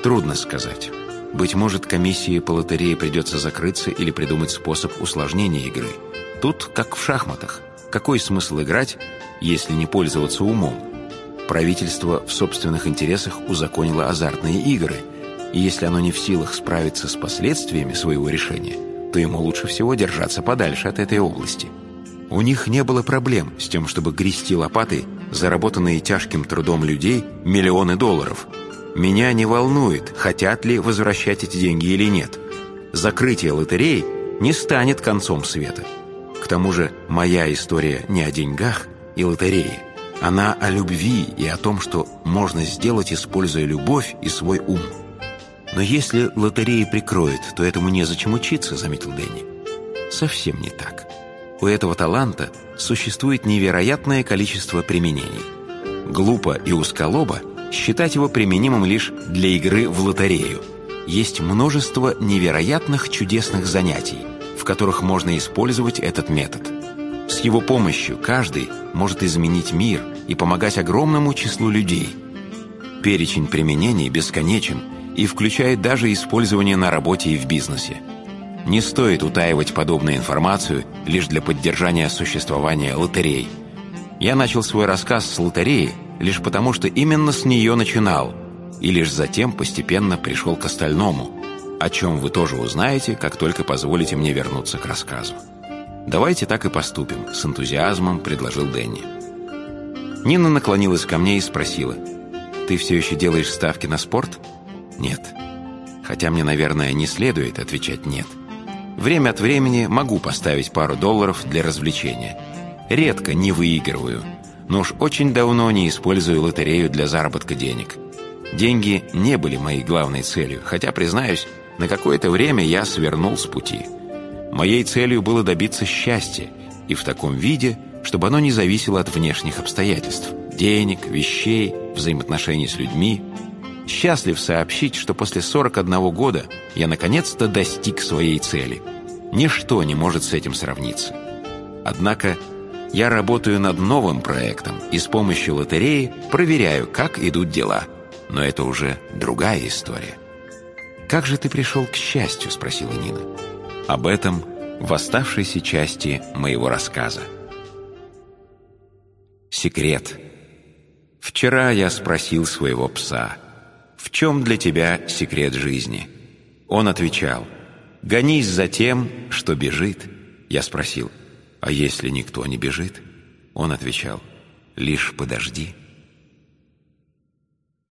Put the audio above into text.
Трудно сказать. Быть может, комиссии по лотерее придется закрыться или придумать способ усложнения игры. Тут, как в шахматах. Какой смысл играть, если не пользоваться умом? Правительство в собственных интересах узаконило азартные игры, и если оно не в силах справиться с последствиями своего решения, то ему лучше всего держаться подальше от этой области. У них не было проблем с тем, чтобы грести лопатой заработанные тяжким трудом людей миллионы долларов. Меня не волнует, хотят ли возвращать эти деньги или нет. Закрытие лотереи не станет концом света. К тому же моя история не о деньгах и лотерее. Она о любви и о том, что можно сделать, используя любовь и свой ум. «Но если лотереи прикроют, то этому незачем учиться», — заметил Дэнни. Совсем не так. У этого таланта существует невероятное количество применений. Глупо и узколобо считать его применимым лишь для игры в лотерею. Есть множество невероятных чудесных занятий, в которых можно использовать этот метод. С его помощью каждый может изменить мир и помогать огромному числу людей. Перечень применений бесконечен и включает даже использование на работе и в бизнесе. Не стоит утаивать подобную информацию лишь для поддержания существования лотерей. Я начал свой рассказ с лотереи лишь потому, что именно с нее начинал, и лишь затем постепенно пришел к остальному, о чем вы тоже узнаете, как только позволите мне вернуться к рассказу. «Давайте так и поступим», — с энтузиазмом предложил Дэнни. Нина наклонилась ко мне и спросила: «Ты все еще делаешь ставки на спорт?» «Нет». Хотя мне, наверное, не следует отвечать «нет». Время от времени могу поставить пару долларов для развлечения. Редко не выигрываю, но уж очень давно не использую лотерею для заработка денег. Деньги не были моей главной целью, хотя, признаюсь, на какое-то время я свернул с пути. Моей целью было добиться счастья, и в таком виде, чтобы оно не зависело от внешних обстоятельств, денег, вещей, взаимоотношений с людьми. Счастлив сообщить, что после 41 года я наконец-то достиг своей цели. Ничто не может с этим сравниться. Однако я работаю над новым проектом и с помощью лотереи проверяю, как идут дела. Но это уже другая история. «Как же ты пришел к счастью?» – спросила Нина. Об этом в оставшейся части моего рассказа. Секрет. Вчера я спросил своего пса: «В чем для тебя секрет жизни?» Он отвечал: «Гонись за тем, что бежит». Я спросил: «А если никто не бежит?» Он отвечал: «Лишь подожди».